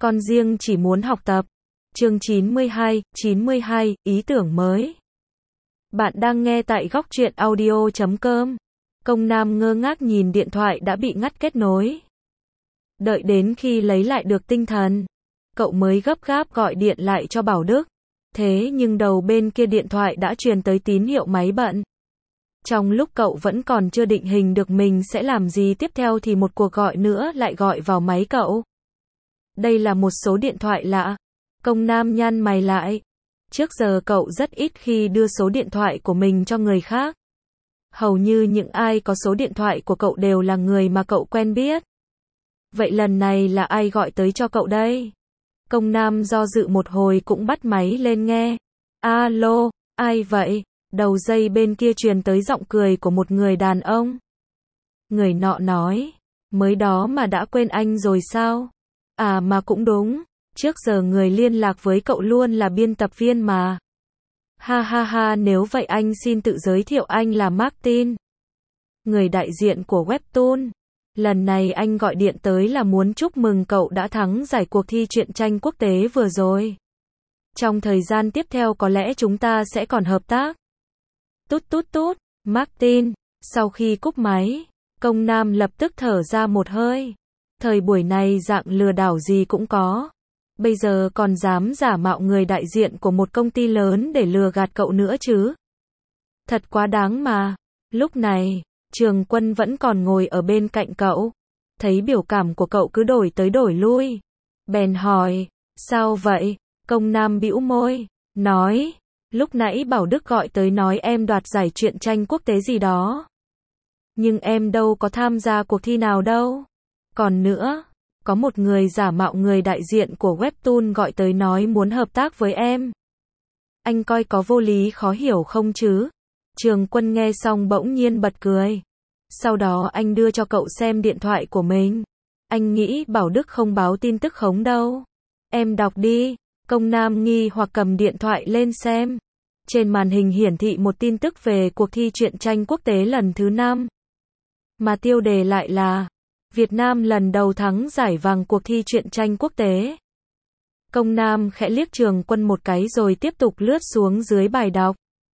Con riêng chỉ muốn học tập. Chương 92, ý tưởng mới. Bạn đang nghe tại góc truyện audio.com. Công Nam ngơ ngác nhìn điện thoại đã bị ngắt kết nối. Đợi đến khi lấy lại được tinh thần, cậu mới gấp gáp gọi điện lại cho Bảo Đức. Thế nhưng đầu bên kia điện thoại đã truyền tới tín hiệu máy bận. Trong lúc cậu vẫn còn chưa định hình được mình sẽ làm gì tiếp theo thì một cuộc gọi nữa lại gọi vào máy cậu. Đây là một số điện thoại lạ. Công Nam nhăn mày lại. Trước giờ cậu rất ít khi đưa số điện thoại của mình cho người khác. Hầu như những ai có số điện thoại của cậu đều là người mà cậu quen biết. Vậy lần này là ai gọi tới cho cậu đây? Công Nam do dự một hồi cũng bắt máy lên nghe. Alo, ai vậy? Đầu dây bên kia truyền tới giọng cười của một người đàn ông. Người nọ nói, mới đó mà đã quên anh rồi sao? À mà cũng đúng, trước giờ người liên lạc với cậu luôn là biên tập viên mà. Ha ha ha, nếu vậy anh xin tự giới thiệu, anh là Martin, người đại diện của Webtoon. Lần này anh gọi điện tới là muốn chúc mừng cậu đã thắng giải cuộc thi truyện tranh quốc tế vừa rồi. Trong thời gian tiếp theo có lẽ chúng ta sẽ còn hợp tác. Tút tút tút, Martin. Sau khi cúp máy, Công Nam lập tức thở ra một hơi. Thời buổi này dạng lừa đảo gì cũng có. Bây giờ còn dám giả mạo người đại diện của một công ty lớn để lừa gạt cậu nữa chứ. Thật quá đáng mà. Lúc này, Trường Quân vẫn còn ngồi ở bên cạnh cậu. Thấy biểu cảm của cậu cứ đổi tới đổi lui. Bèn hỏi, sao vậy? Công Nam bĩu môi, nói, lúc nãy Bảo Đức gọi tới nói em đoạt giải truyện tranh quốc tế gì đó. Nhưng em đâu có tham gia cuộc thi nào đâu. Còn nữa, có một người giả mạo người đại diện của Webtoon gọi tới nói muốn hợp tác với em. Anh coi có vô lý khó hiểu không chứ? Trường Quân nghe xong bỗng nhiên bật cười. Sau đó anh đưa cho cậu xem điện thoại của mình. Anh nghĩ Bảo Đức không báo tin tức khống đâu. Em đọc đi. Công Nam nghi hoặc cầm điện thoại lên xem. Trên màn hình hiển thị một tin tức về cuộc thi truyện tranh quốc tế lần thứ 5. Mà tiêu đề lại là Việt Nam lần đầu thắng giải vàng cuộc thi truyện tranh quốc tế. Công Nam khẽ liếc Trường Quân một cái rồi tiếp tục lướt xuống dưới bài đọc.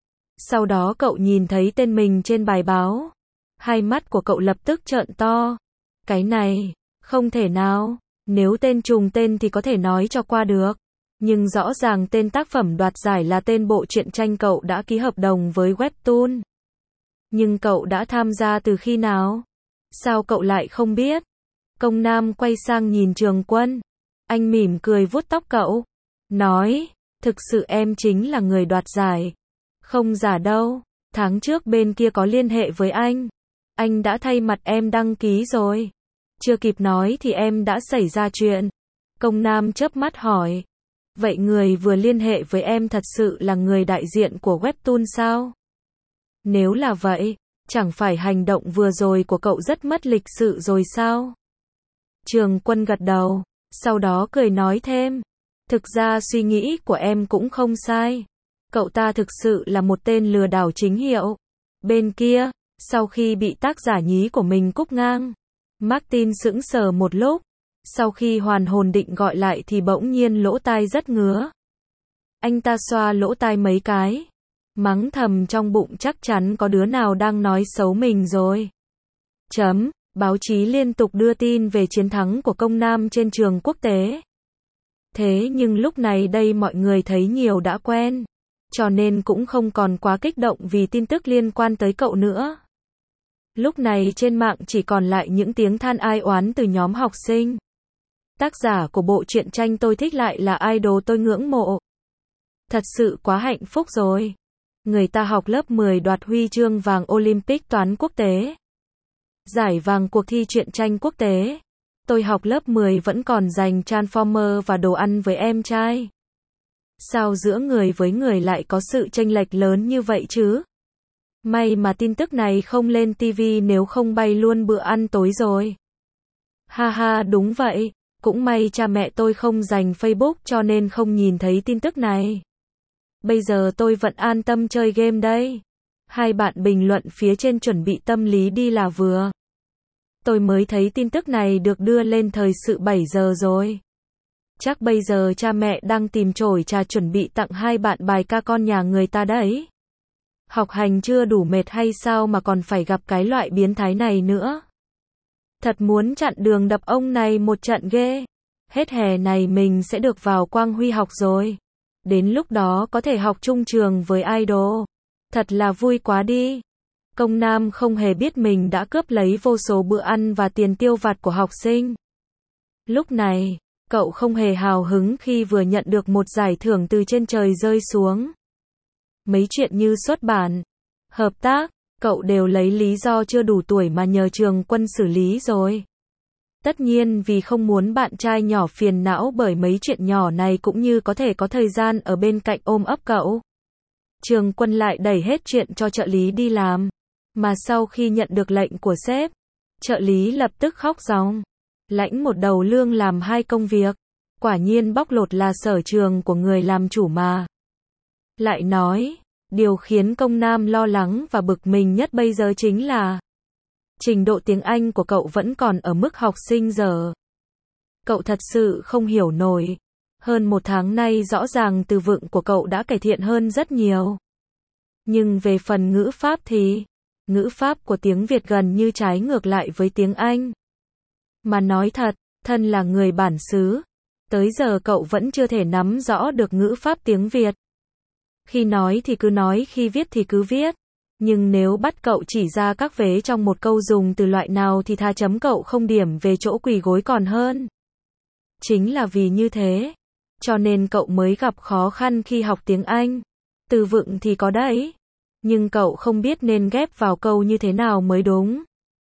Sau đó cậu nhìn thấy tên mình trên bài báo. Hai mắt của cậu lập tức trợn to. Cái này, không thể nào. Nếu tên trùng tên thì có thể nói cho qua được. Nhưng rõ ràng tên tác phẩm đoạt giải là tên bộ truyện tranh cậu đã ký hợp đồng với Webtoon. Nhưng cậu đã tham gia từ khi nào? Sao cậu lại không biết? Công Nam quay sang nhìn Trường Quân. Anh mỉm cười vuốt tóc cậu. Nói, thực sự em chính là người đoạt giải. Không giả đâu, tháng trước bên kia có liên hệ với anh. Anh đã thay mặt em đăng ký rồi. Chưa kịp nói thì em đã xảy ra chuyện. Công Nam chớp mắt hỏi. Vậy người vừa liên hệ với em thật sự là người đại diện của Webtoon sao? Nếu là vậy, chẳng phải hành động vừa rồi của cậu rất mất lịch sự rồi sao? Trường Quân gật đầu, sau đó cười nói thêm. Thực ra suy nghĩ của em cũng không sai. Cậu ta thực sự là một tên lừa đảo chính hiệu. Bên kia, sau khi bị tác giả nhí của mình cúp ngang, Martin sững sờ một lúc. Sau khi hoàn hồn định gọi lại thì bỗng nhiên lỗ tai rất ngứa. Anh ta xoa lỗ tai mấy cái. Mắng thầm trong bụng chắc chắn có đứa nào đang nói xấu mình rồi. Báo chí liên tục đưa tin về chiến thắng của Công Nam trên trường quốc tế. Thế nhưng lúc này đây mọi người thấy nhiều đã quen. Cho nên cũng không còn quá kích động vì tin tức liên quan tới cậu nữa. Lúc này trên mạng chỉ còn lại những tiếng than ai oán từ nhóm học sinh. Tác giả của bộ truyện tranh tôi thích lại là idol tôi ngưỡng mộ. Thật sự quá hạnh phúc rồi. Người ta học lớp 10 đoạt huy chương vàng Olympic toán quốc tế. Giải vàng cuộc thi truyện tranh quốc tế. Tôi học lớp 10 vẫn còn giành Transformer và đồ ăn với em trai. Sao giữa người với người lại có sự chênh lệch lớn như vậy chứ? May mà tin tức này không lên TV, nếu không bay luôn bữa ăn tối rồi. Ha ha, đúng vậy. Cũng may cha mẹ tôi không dành Facebook cho nên không nhìn thấy tin tức này. Bây giờ tôi vẫn an tâm chơi game đây. Hai bạn bình luận phía trên chuẩn bị tâm lý đi là vừa. Tôi mới thấy tin tức này được đưa lên thời sự 7 giờ rồi. Chắc bây giờ cha mẹ đang tìm chổi trà chuẩn bị tặng hai bạn bài ca con nhà người ta đấy. Học hành chưa đủ mệt hay sao mà còn phải gặp cái loại biến thái này nữa. Thật muốn chặn đường đập ông này một trận ghê. Hết hè này mình sẽ được vào Quang Huy học rồi. Đến lúc đó có thể học chung trường với idol. Thật là vui quá đi. Công Nam không hề biết mình đã cướp lấy vô số bữa ăn và tiền tiêu vặt của học sinh. Lúc này, cậu không hề hào hứng khi vừa nhận được một giải thưởng từ trên trời rơi xuống. Mấy chuyện như xuất bản, hợp tác, cậu đều lấy lý do chưa đủ tuổi mà nhờ Trường Quân xử lý rồi. Tất nhiên vì không muốn bạn trai nhỏ phiền não bởi mấy chuyện nhỏ này cũng như có thể có thời gian ở bên cạnh ôm ấp cậu. Trường Quân lại đẩy hết chuyện cho trợ lý đi làm. Mà sau khi nhận được lệnh của sếp, trợ lý lập tức khóc ròng. Lãnh một đầu lương làm hai công việc. Quả nhiên bóc lột là sở trường của người làm chủ mà. Lại nói, điều khiến Công Nam lo lắng và bực mình nhất bây giờ chính là trình độ tiếng Anh của cậu vẫn còn ở mức học sinh dở. Cậu thật sự không hiểu nổi. Hơn một tháng nay rõ ràng từ vựng của cậu đã cải thiện hơn rất nhiều. Nhưng về phần ngữ pháp thì, ngữ pháp của tiếng Việt gần như trái ngược lại với tiếng Anh. Mà nói thật, thân là người bản xứ, tới giờ cậu vẫn chưa thể nắm rõ được ngữ pháp tiếng Việt. Khi nói thì cứ nói, khi viết thì cứ viết. Nhưng nếu bắt cậu chỉ ra các vế trong một câu dùng từ loại nào thì thà chấm cậu không điểm về chỗ quỳ gối còn hơn. Chính là vì như thế, cho nên cậu mới gặp khó khăn khi học tiếng Anh. Từ vựng thì có đấy, nhưng cậu không biết nên ghép vào câu như thế nào mới đúng.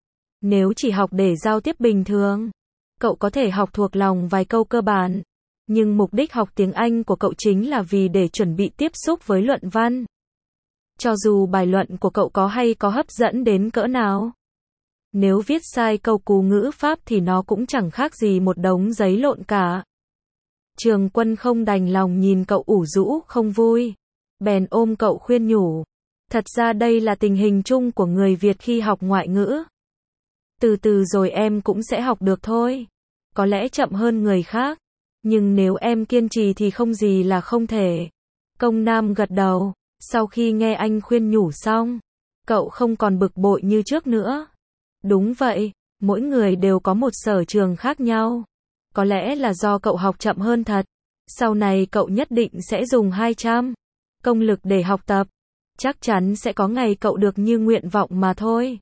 Nếu chỉ học để giao tiếp bình thường, cậu có thể học thuộc lòng vài câu cơ bản. Nhưng mục đích học tiếng Anh của cậu chính là vì để chuẩn bị tiếp xúc với luận văn. Cho dù bài luận của cậu có hay có hấp dẫn đến cỡ nào, nếu viết sai câu cú ngữ pháp thì nó cũng chẳng khác gì một đống giấy lộn cả. Trường Quân không đành lòng nhìn cậu ủ rũ không vui, bèn ôm cậu khuyên nhủ. Thật ra đây là tình hình chung của người Việt khi học ngoại ngữ. Từ từ rồi em cũng sẽ học được thôi. Có lẽ chậm hơn người khác, nhưng nếu em kiên trì thì không gì là không thể. Công Nam gật đầu. Sau khi nghe anh khuyên nhủ xong, cậu không còn bực bội như trước nữa. Đúng vậy, mỗi người đều có một sở trường khác nhau. Có lẽ là do cậu học chậm hơn thật. Sau này cậu nhất định sẽ dùng 200 công lực để học tập. Chắc chắn sẽ có ngày cậu được như nguyện vọng mà thôi.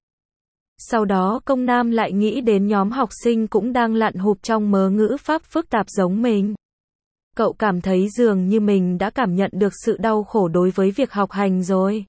Sau đó Công Nam lại nghĩ đến nhóm học sinh cũng đang lặn hụp trong mớ ngữ pháp phức tạp giống mình. Cậu cảm thấy dường như mình đã cảm nhận được sự đau khổ đối với việc học hành rồi.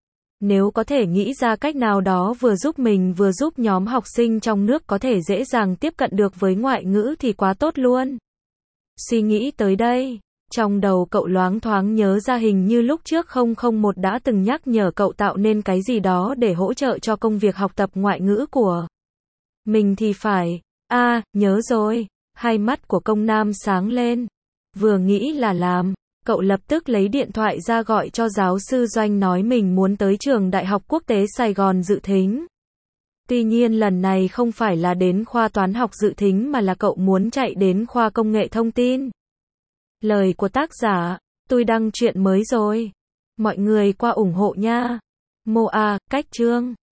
Nếu có thể nghĩ ra cách nào đó vừa giúp mình vừa giúp nhóm học sinh trong nước có thể dễ dàng tiếp cận được với ngoại ngữ thì quá tốt luôn. Suy nghĩ tới đây, trong đầu cậu loáng thoáng nhớ ra hình như lúc trước 001 đã từng nhắc nhở cậu tạo nên cái gì đó để hỗ trợ cho công việc học tập ngoại ngữ của mình thì phải. Nhớ rồi. Hai mắt của Công Nam sáng lên. Vừa nghĩ là làm, cậu lập tức lấy điện thoại ra gọi cho giáo sư Doanh nói mình muốn tới trường Đại học Quốc tế Sài Gòn dự thính. Tuy nhiên lần này không phải là đến khoa toán học dự thính mà là cậu muốn chạy đến khoa công nghệ thông tin. Lời của tác giả, tôi đăng truyện mới rồi. Mọi người qua ủng hộ nha. Cách chương